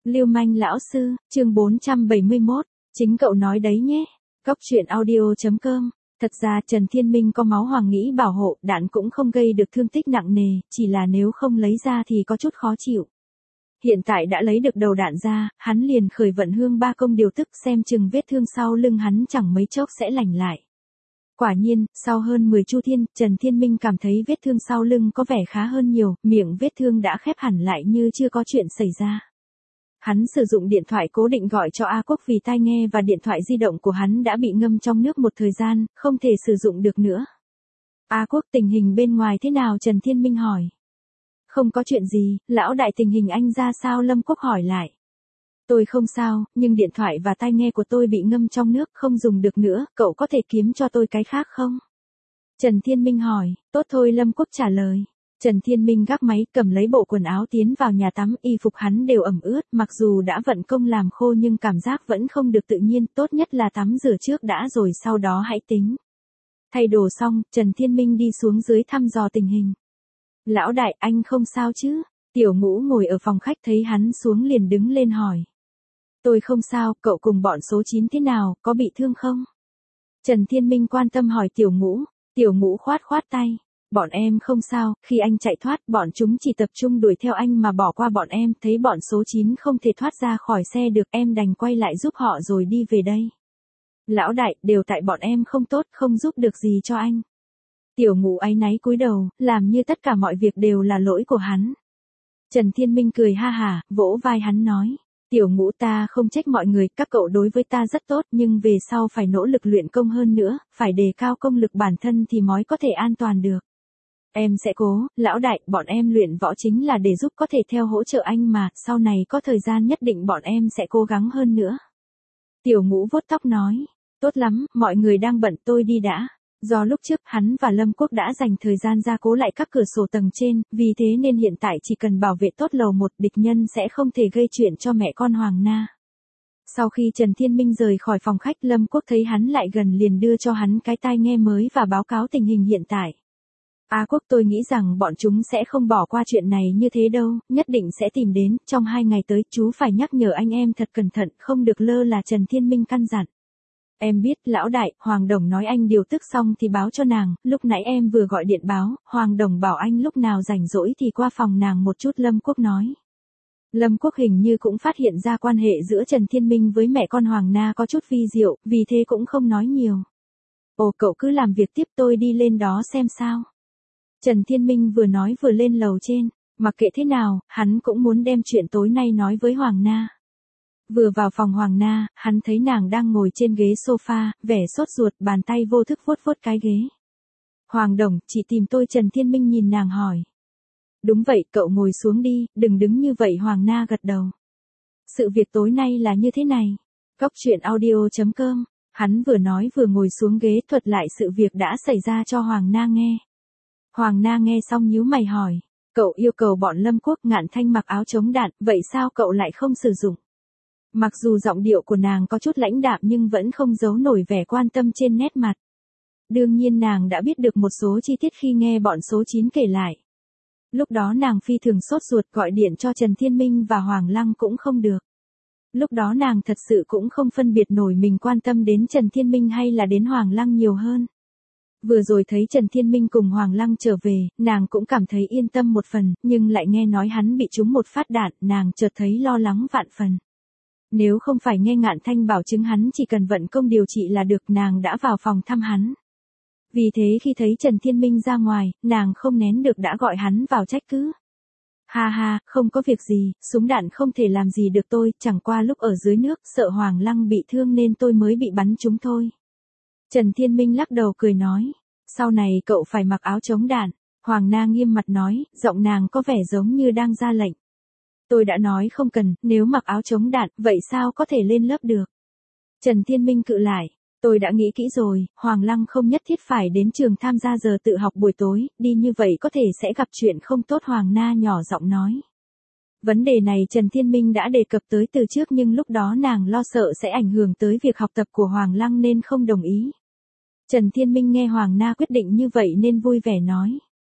Lưu manh lão sư, chương 471, chính cậu nói đấy nhé. Cóc truyện audio.com. Thật ra Trần Thiên Minh có máu hoàng nghĩ bảo hộ, đạn cũng không gây được thương tích nặng nề, chỉ là nếu không lấy ra thì có chút khó chịu. Hiện tại đã lấy được đầu đạn ra, hắn liền khởi vận hương ba công điều tức xem chừng vết thương sau lưng hắn chẳng mấy chốc sẽ lành lại. Quả nhiên, sau hơn 10 chu thiên, Trần Thiên Minh cảm thấy vết thương sau lưng có vẻ khá hơn nhiều, miệng vết thương đã khép hẳn lại như chưa có chuyện xảy ra. Hắn sử dụng điện thoại cố định gọi cho A Quốc vì tai nghe và điện thoại di động của hắn đã bị ngâm trong nước một thời gian, không thể sử dụng được nữa. A Quốc, tình hình bên ngoài thế nào? Trần Thiên Minh hỏi. Không có chuyện gì, lão đại, tình hình anh ra sao? Lâm Quốc hỏi lại. Tôi không sao, nhưng điện thoại và tai nghe của tôi bị ngâm trong nước không dùng được nữa, cậu có thể kiếm cho tôi cái khác không? Trần Thiên Minh hỏi. Tốt thôi, Lâm Quốc trả lời. Trần Thiên Minh gác máy, cầm lấy bộ quần áo tiến vào nhà tắm, y phục hắn đều ẩm ướt, mặc dù đã vận công làm khô nhưng cảm giác vẫn không được tự nhiên, tốt nhất là tắm rửa trước đã rồi sau đó hãy tính. Thay đồ xong, Trần Thiên Minh đi xuống dưới thăm dò tình hình. Lão đại, anh không sao chứ? Tiểu Ngũ ngồi ở phòng khách thấy hắn xuống liền đứng lên hỏi. Tôi không sao, cậu cùng bọn số 9 thế nào, có bị thương không? Trần Thiên Minh quan tâm hỏi Tiểu Ngũ. Tiểu Ngũ khoát khoát tay. Bọn em không sao, khi anh chạy thoát, bọn chúng chỉ tập trung đuổi theo anh mà bỏ qua bọn em, thấy bọn số 9 không thể thoát ra khỏi xe được, em đành quay lại giúp họ rồi đi về đây. Lão đại, đều tại bọn em không tốt, không giúp được gì cho anh. Tiểu Ngũ áy náy cúi đầu, làm như tất cả mọi việc đều là lỗi của hắn. Trần Thiên Minh cười ha hả, vỗ vai hắn nói. Tiểu Ngũ, ta không trách mọi người, các cậu đối với ta rất tốt, nhưng về sau phải nỗ lực luyện công hơn nữa, phải đề cao công lực bản thân thì mới có thể an toàn được. Em sẽ cố, lão đại, bọn em luyện võ chính là để giúp có thể theo hỗ trợ anh mà, sau này có thời gian nhất định bọn em sẽ cố gắng hơn nữa. Tiểu Ngũ vuốt tóc nói, tốt lắm, mọi người đang bận, tôi đi đã. Do lúc trước hắn và Lâm Quốc đã dành thời gian gia cố lại các cửa sổ tầng trên, vì thế nên hiện tại chỉ cần bảo vệ tốt lầu 1, địch nhân sẽ không thể gây chuyện cho mẹ con Hoàng Na. Sau khi Trần Thiên Minh rời khỏi phòng khách, Lâm Quốc thấy hắn lại gần liền đưa cho hắn cái tai nghe mới và báo cáo tình hình hiện tại. A Quốc, tôi nghĩ rằng bọn chúng sẽ không bỏ qua chuyện này như thế đâu, nhất định sẽ tìm đến, trong 2 ngày tới, chú phải nhắc nhở anh em thật cẩn thận, không được lơ là. Trần Thiên Minh căn dặn. Em biết, lão đại, Hoàng Đồng nói anh điều tức xong thì báo cho nàng, lúc nãy em vừa gọi điện báo, Hoàng Đồng bảo anh lúc nào rảnh rỗi thì qua phòng nàng một chút. Lâm Quốc nói. Lâm Quốc hình như cũng phát hiện ra quan hệ giữa Trần Thiên Minh với mẹ con Hoàng Na có chút vi diệu, vì thế cũng không nói nhiều. Ồ, cậu cứ làm việc tiếp, tôi đi lên đó xem sao. Trần Thiên Minh vừa nói vừa lên lầu trên, mặc kệ thế nào, hắn cũng muốn đem chuyện tối nay nói với Hoàng Na. Vừa vào phòng Hoàng Na, hắn thấy nàng đang ngồi trên ghế sofa, vẻ sốt ruột, bàn tay vô thức vuốt vuốt cái ghế. Hoàng Đồng, chị tìm tôi? Trần Thiên Minh nhìn nàng hỏi. Đúng vậy, cậu ngồi xuống đi, đừng đứng như vậy. Hoàng Na gật đầu. Sự việc tối nay là như thế này. Cóc truyện audio.com. Hắn vừa nói vừa ngồi xuống ghế thuật lại sự việc đã xảy ra cho Hoàng Na nghe. Hoàng Na nghe xong nhíu mày hỏi. Cậu yêu cầu bọn Lâm Quốc Ngạn Thanh mặc áo chống đạn, vậy sao cậu lại không sử dụng? Mặc dù giọng điệu của nàng có chút lãnh đạm nhưng vẫn không giấu nổi vẻ quan tâm trên nét mặt. Đương nhiên nàng đã biết được một số chi tiết khi nghe bọn số 9 kể lại. Lúc đó nàng phi thường sốt ruột, gọi điện cho Trần Thiên Minh và Hoàng Lăng cũng không được. Lúc đó nàng thật sự cũng không phân biệt nổi mình quan tâm đến Trần Thiên Minh hay là đến Hoàng Lăng nhiều hơn. Vừa rồi thấy Trần Thiên Minh cùng Hoàng Lăng trở về, nàng cũng cảm thấy yên tâm một phần, nhưng lại nghe nói hắn bị trúng một phát đạn, nàng chợt thấy lo lắng vạn phần. Nếu không phải nghe Ngạn Thanh bảo chứng hắn chỉ cần vận công điều trị là được, nàng đã vào phòng thăm hắn. Vì thế khi thấy Trần Thiên Minh ra ngoài, nàng không nén được đã gọi hắn vào trách cứ. Ha ha, không có việc gì, súng đạn không thể làm gì được tôi, chẳng qua lúc ở dưới nước sợ Hoàng Lăng bị thương nên tôi mới bị bắn trúng thôi. Trần Thiên Minh lắc đầu cười nói, sau này cậu phải mặc áo chống đạn. Hoàng Na nghiêm mặt nói, giọng nàng có vẻ giống như đang ra lệnh. Tôi đã nói không cần, nếu mặc áo chống đạn, vậy sao có thể lên lớp được? Trần Thiên Minh cự lại, tôi đã nghĩ kỹ rồi, Hoàng Lăng không nhất thiết phải đến trường tham gia giờ tự học buổi tối, đi như vậy có thể sẽ gặp chuyện không tốt. Hoàng Na nhỏ giọng nói. Vấn đề này Trần Thiên Minh đã đề cập tới từ trước nhưng lúc đó nàng lo sợ sẽ ảnh hưởng tới việc học tập của Hoàng Lăng nên không đồng ý. Trần Thiên Minh nghe Hoàng Na quyết định như vậy nên vui vẻ nói.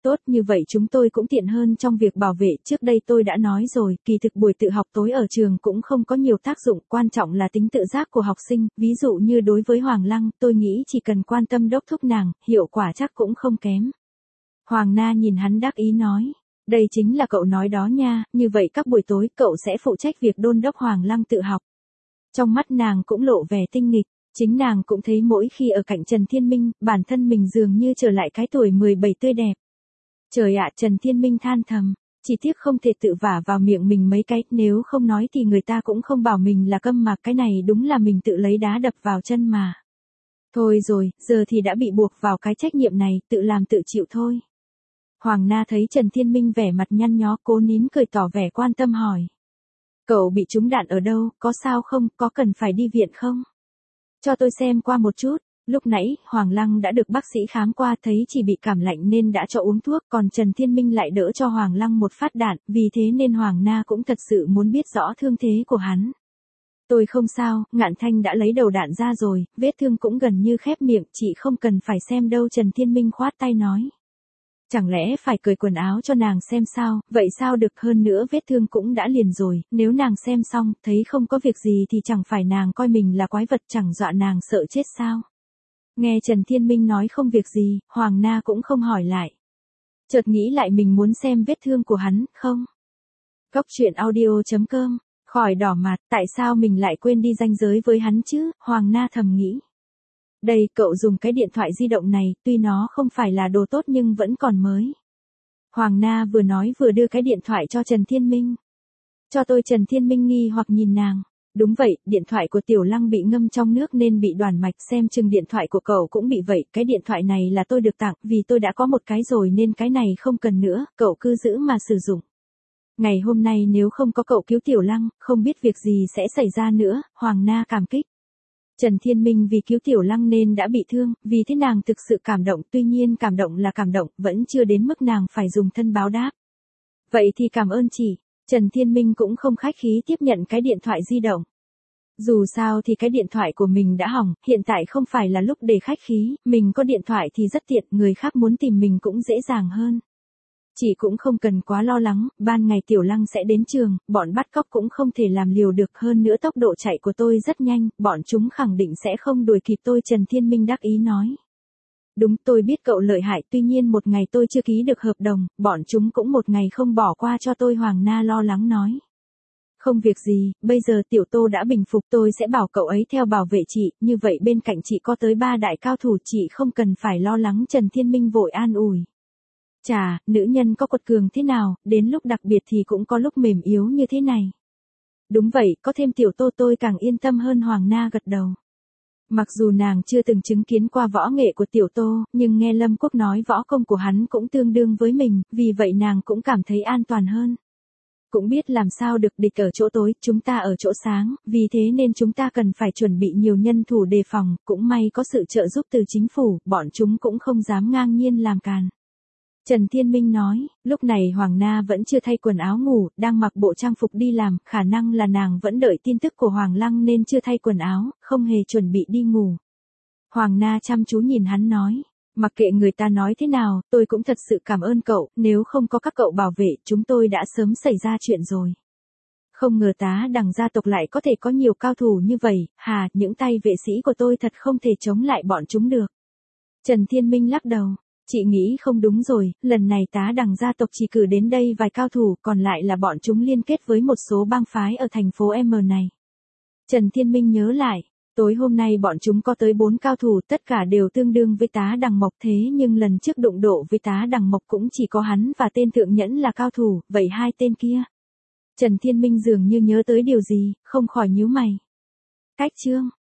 Tốt, như vậy chúng tôi cũng tiện hơn trong việc bảo vệ, trước đây tôi đã nói rồi, kỳ thực buổi tự học tối ở trường cũng không có nhiều tác dụng, quan trọng là tính tự giác của học sinh, ví dụ như đối với Hoàng Lăng, tôi nghĩ chỉ cần quan tâm đốc thúc nàng, hiệu quả chắc cũng không kém. Hoàng Na nhìn hắn đắc ý nói, đây chính là cậu nói đó nha, như vậy các buổi tối cậu sẽ phụ trách việc đôn đốc Hoàng Lăng tự học. Trong mắt nàng cũng lộ vẻ tinh nghịch, chính nàng cũng thấy mỗi khi ở cạnh Trần Thiên Minh, bản thân mình dường như trở lại cái tuổi 17 tươi đẹp. Trời ạ, Trần Thiên Minh than thầm, chỉ tiếc không thể tự vả vào miệng mình mấy cái, nếu không nói thì người ta cũng không bảo mình là câm mà, cái này đúng là mình tự lấy đá đập vào chân mà. Thôi rồi, giờ thì đã bị buộc vào cái trách nhiệm này, tự làm tự chịu thôi. Hoàng Na thấy Trần Thiên Minh vẻ mặt nhăn nhó, cố nín cười tỏ vẻ quan tâm hỏi. Cậu bị trúng đạn ở đâu, có sao không, có cần phải đi viện không? Cho tôi xem qua một chút. Lúc nãy, Hoàng Lăng đã được bác sĩ khám qua, thấy chỉ bị cảm lạnh nên đã cho uống thuốc, còn Trần Thiên Minh lại đỡ cho Hoàng Lăng một phát đạn, vì thế nên Hoàng Na cũng thật sự muốn biết rõ thương thế của hắn. Tôi không sao, Ngạn Thanh đã lấy đầu đạn ra rồi, vết thương cũng gần như khép miệng, chị không cần phải xem đâu, Trần Thiên Minh khoát tay nói. Chẳng lẽ phải cởi quần áo cho nàng xem sao, vậy sao được, hơn nữa vết thương cũng đã liền rồi, nếu nàng xem xong, thấy không có việc gì thì chẳng phải nàng coi mình là quái vật, chẳng dọa nàng sợ chết sao. Nghe Trần Thiên Minh nói không việc gì, Hoàng Na cũng không hỏi lại. Chợt nghĩ lại mình muốn xem vết thương của hắn, không? Cóc truyện audio.com, khỏi đỏ mặt, tại sao mình lại quên đi ranh giới với hắn chứ, Hoàng Na thầm nghĩ. Đây, cậu dùng cái điện thoại di động này, tuy nó không phải là đồ tốt nhưng vẫn còn mới. Hoàng Na vừa nói vừa đưa cái điện thoại cho Trần Thiên Minh. Cho tôi, Trần Thiên Minh nghi hoặc nhìn nàng. Đúng vậy, điện thoại của Tiểu Lăng bị ngâm trong nước nên bị đoản mạch, xem chừng điện thoại của cậu cũng bị vậy, cái điện thoại này là tôi được tặng, vì tôi đã có một cái rồi nên cái này không cần nữa, cậu cứ giữ mà sử dụng. Ngày hôm nay nếu không có cậu cứu Tiểu Lăng, không biết việc gì sẽ xảy ra nữa, Hoàng Na cảm kích. Trần Thiên Minh vì cứu Tiểu Lăng nên đã bị thương, vì thế nàng thực sự cảm động, tuy nhiên cảm động là cảm động, vẫn chưa đến mức nàng phải dùng thân báo đáp. Vậy thì cảm ơn chị. Trần Thiên Minh cũng không khách khí tiếp nhận cái điện thoại di động. Dù sao thì cái điện thoại của mình đã hỏng, hiện tại không phải là lúc để khách khí, mình có điện thoại thì rất tiện, người khác muốn tìm mình cũng dễ dàng hơn. Chị cũng không cần quá lo lắng, ban ngày Tiểu Lăng sẽ đến trường, bọn bắt cóc cũng không thể làm liều được, hơn nữa tốc độ chạy của tôi rất nhanh, bọn chúng khẳng định sẽ không đuổi kịp tôi, Trần Thiên Minh đắc ý nói. Đúng, tôi biết cậu lợi hại, tuy nhiên một ngày tôi chưa ký được hợp đồng, bọn chúng cũng một ngày không bỏ qua cho tôi, Hoàng Na lo lắng nói. Không việc gì, bây giờ Tiểu Tô đã bình phục, tôi sẽ bảo cậu ấy theo bảo vệ chị, như vậy bên cạnh chị có tới 3 đại cao thủ, chị không cần phải lo lắng, Trần Thiên Minh vội an ủi. Chà, nữ nhân có quật cường thế nào, đến lúc đặc biệt thì cũng có lúc mềm yếu như thế này. Đúng vậy, có thêm Tiểu Tô tôi càng yên tâm hơn, Hoàng Na gật đầu. Mặc dù nàng chưa từng chứng kiến qua võ nghệ của Tiểu Tô, nhưng nghe Lâm Quốc nói võ công của hắn cũng tương đương với mình, vì vậy nàng cũng cảm thấy an toàn hơn. Cũng biết làm sao được, địch ở chỗ tối, chúng ta ở chỗ sáng, vì thế nên chúng ta cần phải chuẩn bị nhiều nhân thủ đề phòng, cũng may có sự trợ giúp từ chính phủ, bọn chúng cũng không dám ngang nhiên làm càn. Trần Thiên Minh nói, lúc này Hoàng Na vẫn chưa thay quần áo ngủ, đang mặc bộ trang phục đi làm, khả năng là nàng vẫn đợi tin tức của Hoàng Lăng nên chưa thay quần áo, không hề chuẩn bị đi ngủ. Hoàng Na chăm chú nhìn hắn nói, mặc kệ người ta nói thế nào, tôi cũng thật sự cảm ơn cậu, nếu không có các cậu bảo vệ, chúng tôi đã sớm xảy ra chuyện rồi. Không ngờ Tá Đằng gia tộc lại có thể có nhiều cao thủ như vậy, hà, những tay vệ sĩ của tôi thật không thể chống lại bọn chúng được. Trần Thiên Minh lắc đầu. Chị nghĩ không đúng rồi, lần này Tá Đằng gia tộc chỉ cử đến đây vài cao thủ, còn lại là bọn chúng liên kết với một số bang phái ở thành phố M này. Trần Thiên Minh nhớ lại, tối hôm nay bọn chúng có tới 4 cao thủ, tất cả đều tương đương với Tá Đằng Mộc, thế nhưng lần trước đụng độ với Tá Đằng Mộc cũng chỉ có hắn và tên Thượng Nhẫn là cao thủ, vậy hai tên kia. Trần Thiên Minh dường như nhớ tới điều gì, không khỏi nhíu mày. Cách chương